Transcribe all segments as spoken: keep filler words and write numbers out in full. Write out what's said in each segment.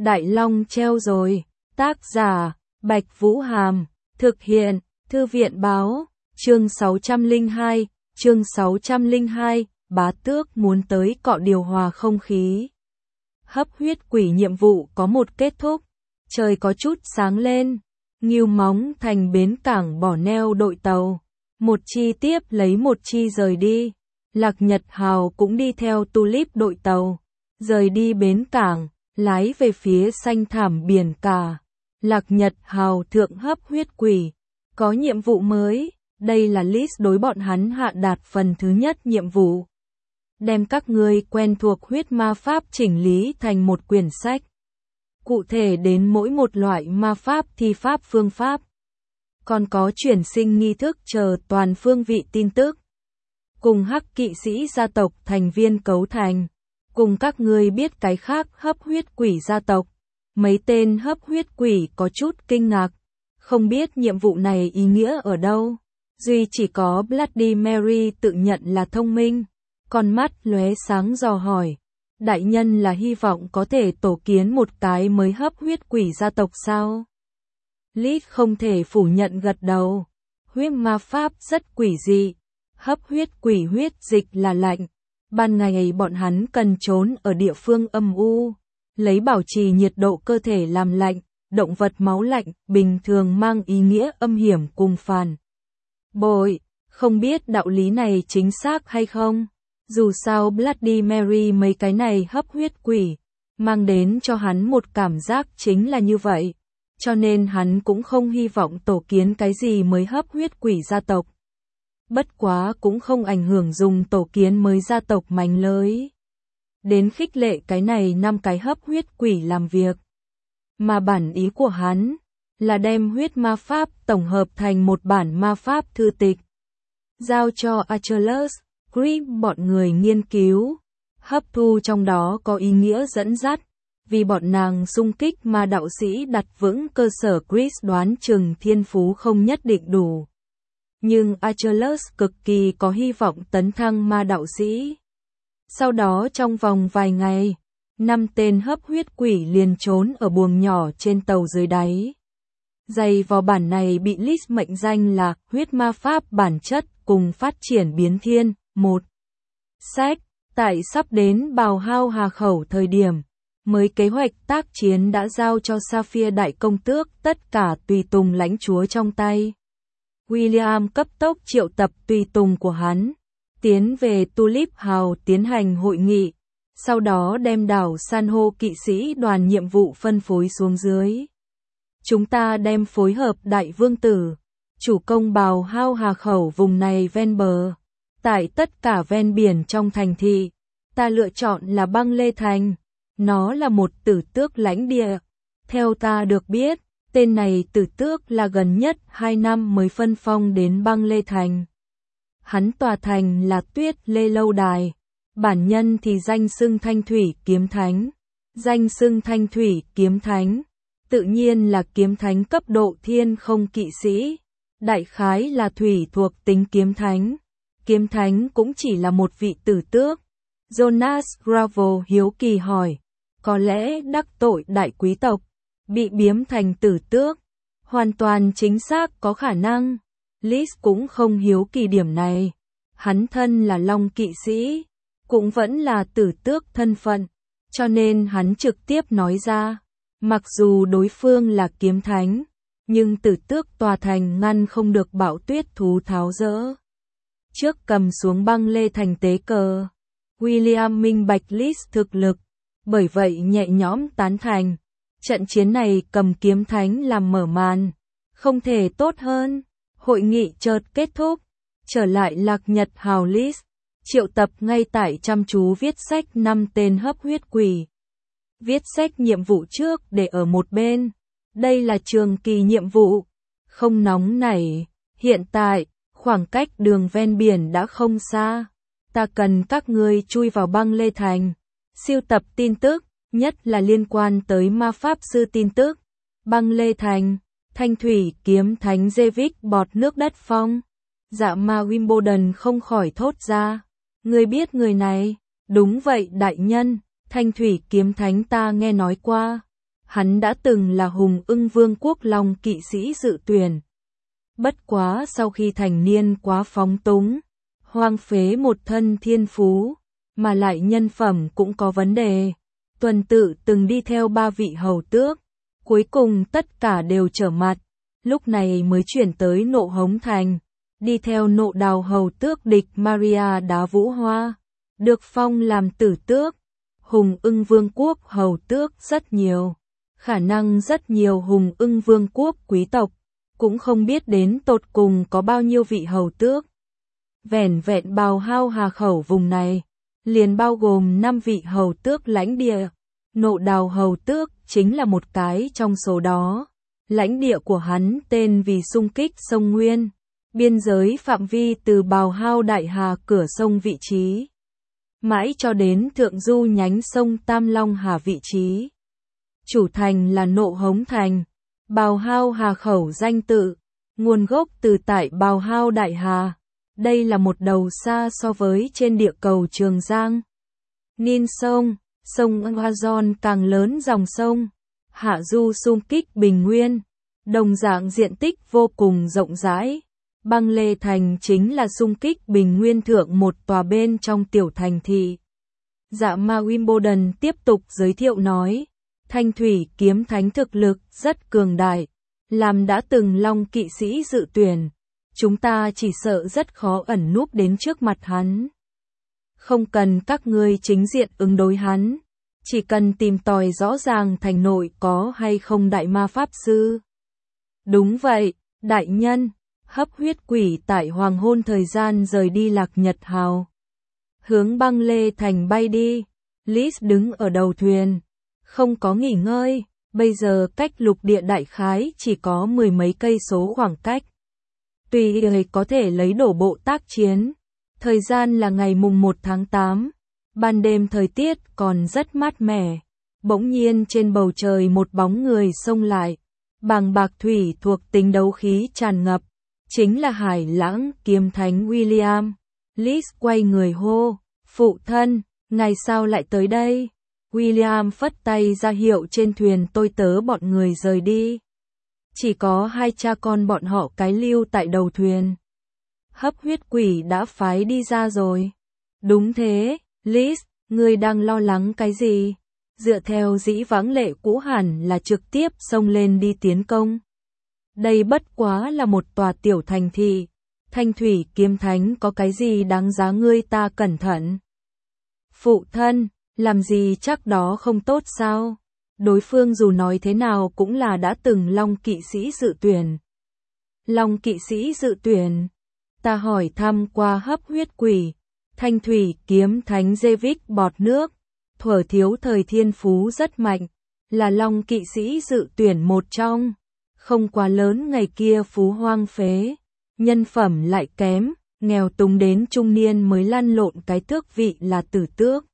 Đại Long treo rồi. Tác giả, Bạch Vũ Hàm. Thực hiện, Thư viện báo. Chương sáu trăm lẻ hai, chương sáu trăm lẻ hai, Bá Tước muốn tới cọ điều hòa không khí. Hấp huyết quỷ nhiệm vụ có một kết thúc. Trời có chút sáng lên. Ngưu Móng thành bến cảng bỏ neo đội tàu. Một chi tiếp lấy một chi rời đi. Lạc Nhật Hào cũng đi theo Tulip đội tàu. Rời đi bến cảng, lái về phía xanh thảm biển cả. Lạc Nhật Hào thượng hấp huyết quỷ. Có nhiệm vụ mới, đây là list đối bọn hắn hạ đạt phần thứ nhất nhiệm vụ. Đem các ngươi quen thuộc huyết ma pháp chỉnh lý thành một quyển sách. Cụ thể đến mỗi một loại ma pháp thi pháp phương pháp. Còn có chuyển sinh nghi thức chờ toàn phương vị tin tức. Cùng hắc kỵ sĩ gia tộc thành viên cấu thành. Cùng các ngươi biết cái khác hấp huyết quỷ gia tộc. Mấy tên hấp huyết quỷ có chút kinh ngạc. Không biết nhiệm vụ này ý nghĩa ở đâu. Duy chỉ có Bloody Mary tự nhận là thông minh. Con mắt lóe sáng dò hỏi. Đại nhân là hy vọng có thể tổ kiến một cái mới hấp huyết quỷ gia tộc sao? Lít không thể phủ nhận gật đầu. Huyết ma pháp rất quỷ dị. Hấp huyết quỷ huyết dịch là lạnh. Ban ngày bọn hắn cần trốn ở địa phương âm u. Lấy bảo trì nhiệt độ cơ thể làm lạnh. Động vật máu lạnh bình thường mang ý nghĩa âm hiểm cùng phản bội. Không biết đạo lý này chính xác hay không? Dù sao Bloody Mary mấy cái này hấp huyết quỷ, mang đến cho hắn một cảm giác chính là như vậy. Cho nên hắn cũng không hy vọng tổ kiến cái gì mới hấp huyết quỷ gia tộc. Bất quá cũng không ảnh hưởng dùng tổ kiến mới gia tộc mánh lới. Đến khích lệ cái này năm cái hấp huyết quỷ làm việc. Mà bản ý của hắn là đem huyết ma pháp tổng hợp thành một bản ma pháp thư tịch. Giao cho Achilles, Grip bọn người nghiên cứu. Hấp thu trong đó có ý nghĩa dẫn dắt. Vì bọn nàng xung kích ma đạo sĩ đặt vững cơ sở, Chris đoán chừng thiên phú không nhất định đủ. Nhưng Achilles cực kỳ có hy vọng tấn thăng ma đạo sĩ. Sau đó trong vòng vài ngày, năm tên hấp huyết quỷ liền trốn ở buồng nhỏ trên tàu dưới đáy. Dày vào bản này bị list mệnh danh là huyết ma pháp bản chất cùng phát triển biến thiên. Một sách, tại sắp đến bào hao hà khẩu thời điểm, mới kế hoạch tác chiến đã giao cho Sapphire đại công tước tất cả tùy tùng lãnh chúa trong tay. William cấp tốc triệu tập tùy tùng của hắn, tiến về Tulip Hào tiến hành hội nghị, sau đó đem đảo san hô kỵ sĩ đoàn nhiệm vụ phân phối xuống dưới. Chúng ta đem phối hợp đại vương tử, chủ công bào hao hà khẩu vùng này ven bờ. Tại tất cả ven biển trong thành thị, ta lựa chọn là Băng Lê Thành. Nó là một tử tước lãnh địa. Theo ta được biết, tên này tử tước là gần nhất hai năm mới phân phong đến Băng Lê Thành. Hắn tòa thành là Tuyết Lê Lâu Đài. Bản nhân thì danh xưng Thanh Thủy Kiếm Thánh. Danh xưng Thanh Thủy Kiếm Thánh. Tự nhiên là kiếm thánh cấp độ thiên không kỵ sĩ. Đại khái là thủy thuộc tính kiếm thánh. Kiếm thánh cũng chỉ là một vị tử tước. Jonas Gravel hiếu kỳ hỏi. Có lẽ đắc tội đại quý tộc, bị biếm thành tử tước. Hoàn toàn chính xác có khả năng. Liz cũng không hiếu kỳ điểm này. Hắn thân là long kỵ sĩ, cũng vẫn là tử tước thân phận. Cho nên hắn trực tiếp nói ra. Mặc dù đối phương là kiếm thánh, nhưng tử tước tòa thành ngăn không được bão tuyết thú tháo dỡ. Trước cầm xuống Băng Lê Thành tế cờ, William minh bạch list thực lực, bởi vậy nhẹ nhõm tán thành. Trận chiến này cầm kiếm thánh làm mở màn, không thể tốt hơn. Hội nghị chợt kết thúc, trở lại Lạc Nhật Hào list, triệu tập ngay tại chăm chú viết sách năm tên hấp huyết quỷ. Viết sách nhiệm vụ trước để ở một bên, đây là trường kỳ nhiệm vụ, không nóng nảy. Hiện tại, khoảng cách đường ven biển đã không xa. Ta cần các ngươi chui vào Băng Lê Thành, siêu tập tin tức, nhất là liên quan tới ma pháp sư tin tức. Băng Lê Thành, Thanh Thủy Kiếm Thánh David bọt nước đất phong. Dạ ma Wimbledon không khỏi thốt ra. Ngươi biết người này? Đúng vậy đại nhân, Thanh Thủy Kiếm Thánh ta nghe nói qua. Hắn đã từng là Hùng Ưng Vương quốc Long kỵ sĩ dự tuyển. Bất quá sau khi thành niên quá phóng túng, hoang phế một thân thiên phú, mà lại nhân phẩm cũng có vấn đề. Tuần Tự từng đi theo ba vị hầu tước, cuối cùng tất cả đều trở mặt, lúc này mới chuyển tới Nộ Hống Thành, đi theo Nộ Đào hầu tước địch Maria Đá Vũ Hoa, được phong làm tử tước. Hùng Ưng Vương quốc hầu tước rất nhiều, khả năng rất nhiều Hùng Ưng Vương quốc quý tộc, cũng không biết đến tột cùng có bao nhiêu vị hầu tước. Vẻn vẹn Bào Hao Hà Khẩu vùng này, liền bao gồm năm vị hầu tước lãnh địa. Nộ Đào hầu tước chính là một cái trong số đó. Lãnh địa của hắn tên vì xung kích sông Nguyên, biên giới phạm vi từ Bào Hao Đại Hà cửa sông vị trí, mãi cho đến thượng du nhánh sông Tam Long Hà vị trí. Chủ thành là Nộ Hống Thành. Bào Hao Hà Khẩu danh tự, nguồn gốc từ tại Bào Hao Đại Hà. Đây là một đầu xa so với trên địa cầu Trường Giang. Nin sông, sông Amazon càng lớn dòng sông, hạ du xung kích Bình Nguyên, đồng dạng diện tích vô cùng rộng rãi. Băng Lê Thành chính là xung kích Bình Nguyên thượng một tòa bên trong tiểu thành thị. Dạ Ma Wimbledon tiếp tục giới thiệu nói, Thanh Thủy Kiếm Thánh thực lực rất cường đại, làm đã từng Long kỵ sĩ dự tuyển, chúng ta chỉ sợ rất khó ẩn núp đến trước mặt hắn. Không cần các ngươi chính diện ứng đối hắn, chỉ cần tìm tòi rõ ràng thành nội có hay không đại ma pháp sư. Đúng vậy, đại nhân. Hấp huyết quỷ tại hoàng hôn thời gian rời đi Lạc Nhật Hào, hướng Băng Lê Thành bay đi. Liz đứng ở đầu thuyền, không có nghỉ ngơi, bây giờ cách lục địa đại khái chỉ có mười mấy cây số khoảng cách. Tùy người có thể lấy đổ bộ tác chiến. Thời gian là ngày mùng một tháng tám, ban đêm thời tiết còn rất mát mẻ. Bỗng nhiên trên bầu trời một bóng người xông lại, bàng bạc thủy thuộc tính đấu khí tràn ngập. Chính là Hải Lãng Kiếm Thánh William. Liz quay người hô, phụ thân, ngài sao lại tới đây? William phất tay ra hiệu trên thuyền tôi tớ bọn người rời đi. Chỉ có hai cha con bọn họ cái lưu tại đầu thuyền. Hấp huyết quỷ đã phái đi ra rồi. Đúng thế, Liz, ngươi đang lo lắng cái gì? Dựa theo dĩ vãng lệ cũ hẳn là trực tiếp xông lên đi tiến công. Đây bất quá là một tòa tiểu thành thị, Thanh Thủy Kiếm Thánh có cái gì đáng giá ngươi ta cẩn thận. Phụ thân, làm gì chắc đó không tốt sao? Đối phương dù nói thế nào cũng là đã từng Long kỵ sĩ dự tuyển. Long kỵ sĩ dự tuyển? Ta hỏi thăm qua hấp huyết quỷ, Thanh Thủy Kiếm Thánh David bọt nước, thuở thiếu thời thiên phú rất mạnh, là Long kỵ sĩ dự tuyển một trong. Không quá lớn, ngày kia phú hoang phế, nhân phẩm lại kém, nghèo túng đến trung niên mới lăn lộn cái tước vị là tử tước.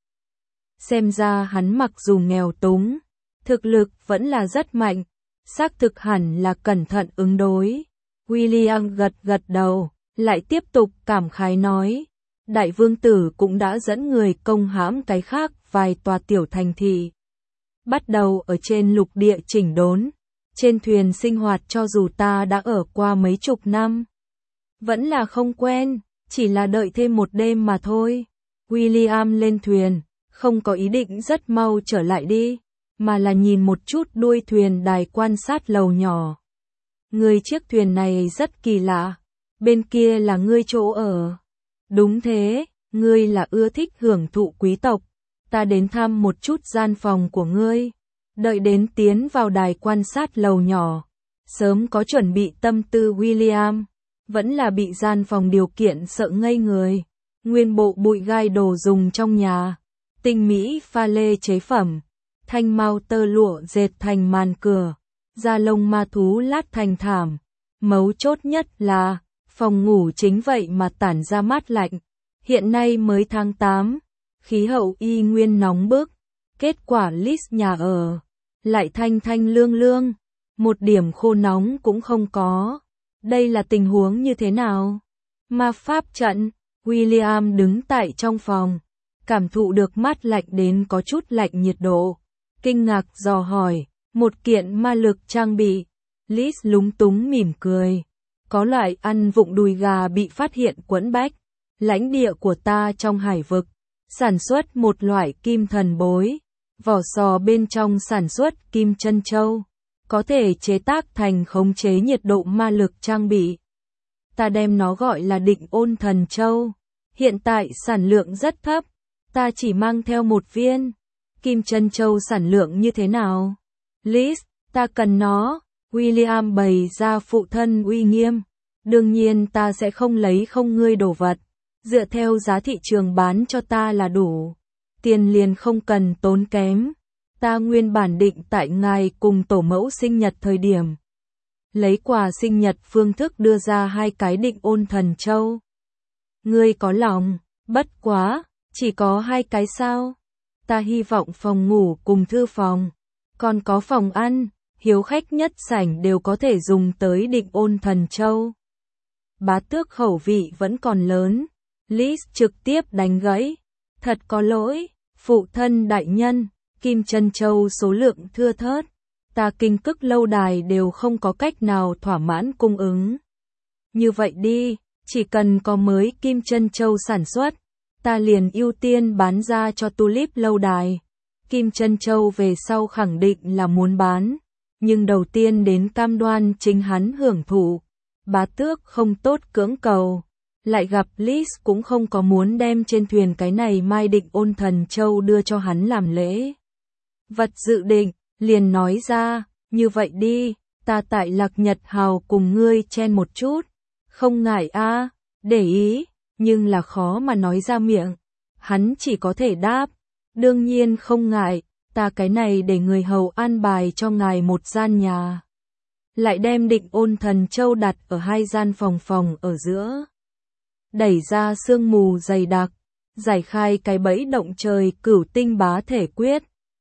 Xem ra hắn mặc dù nghèo túng, thực lực vẫn là rất mạnh, xác thực hẳn là cẩn thận ứng đối. William gật gật đầu, lại tiếp tục cảm khái nói, đại vương tử cũng đã dẫn người công hãm cái khác vài tòa tiểu thành thị. Bắt đầu ở trên lục địa chỉnh đốn. Trên thuyền sinh hoạt cho dù ta đã ở qua mấy chục năm, vẫn là không quen, chỉ là đợi thêm một đêm mà thôi. William lên thuyền, không có ý định rất mau trở lại đi, mà là nhìn một chút đuôi thuyền đài quan sát lầu nhỏ. Người chiếc thuyền này rất kỳ lạ, bên kia là ngươi chỗ ở. Đúng thế, ngươi là ưa thích hưởng thụ quý tộc, ta đến thăm một chút gian phòng của ngươi. Đợi đến tiến vào đài quan sát lầu nhỏ, sớm có chuẩn bị tâm tư William, vẫn là bị gian phòng điều kiện sợ ngây người. Nguyên bộ bụi gai đồ dùng trong nhà, tinh mỹ pha lê chế phẩm, thanh mau tơ lụa dệt thành màn cửa, da lông ma thú lát thành thảm. Mấu chốt nhất là, phòng ngủ chính vậy mà tản ra mát lạnh. Hiện nay mới tháng tám, khí hậu y nguyên nóng bức, kết quả list nhà ở lại thanh thanh lương lương, một điểm khô nóng cũng không có. Đây là tình huống như thế nào? Ma pháp trận. William đứng tại trong phòng, cảm thụ được mát lạnh đến có chút lạnh nhiệt độ, kinh ngạc dò hỏi, Một kiện ma lực trang bị. Liz lúng túng mỉm cười. Có loại ăn vụng đùi gà bị phát hiện quẫn bách. Lãnh địa của ta trong hải vực. Sản xuất một loại kim thần bối. Vỏ sò bên trong sản xuất kim chân châu. Có thể chế tác thành khống chế nhiệt độ ma lực trang bị. Ta đem nó gọi là định ôn thần châu. Hiện tại sản lượng rất thấp. Ta chỉ mang theo một viên. Kim chân châu sản lượng như thế nào? Liz, ta cần nó. William bày ra phụ thân uy nghiêm. Đương nhiên ta sẽ không lấy không ngươi đồ vật. Dựa theo giá thị trường bán cho ta là đủ. Tiền liền không cần tốn kém. Ta nguyên bản định tại ngài cùng tổ mẫu sinh nhật thời điểm. Lấy quà sinh nhật phương thức đưa ra hai cái định ôn thần châu. Ngươi có lòng, bất quá, chỉ có hai cái sao? Ta hy vọng phòng ngủ cùng thư phòng. Còn có phòng ăn, hiếu khách nhất sảnh đều có thể dùng tới định ôn thần châu. Bá tước khẩu vị vẫn còn lớn. Liz trực tiếp đánh gãy. Thật có lỗi, phụ thân đại nhân, kim chân châu số lượng thưa thớt. Ta kinh cức lâu đài đều không có cách nào thỏa mãn cung ứng. Như vậy đi, chỉ cần có mới kim chân châu sản xuất, ta liền ưu tiên bán ra cho Tulip lâu đài. Kim chân châu về sau khẳng định là muốn bán, nhưng đầu tiên đến cam đoan chính hắn hưởng thụ. Bá tước không tốt cưỡng cầu. Lại gặp Liz cũng không có muốn đem trên thuyền cái này mai định ôn thần châu đưa cho hắn làm lễ vật dự định, liền nói ra, như vậy đi, ta tại Lạc Nhật Hào cùng ngươi chen một chút, không ngại a, để ý, nhưng là khó mà nói ra miệng. Hắn chỉ có thể đáp, đương nhiên không ngại, ta cái này để người hầu an bài cho ngài một gian nhà. Lại đem định ôn thần châu đặt ở hai gian phòng phòng ở giữa. Đẩy ra sương mù dày đặc, giải khai cái bẫy động trời cửu tinh bá thể quyết.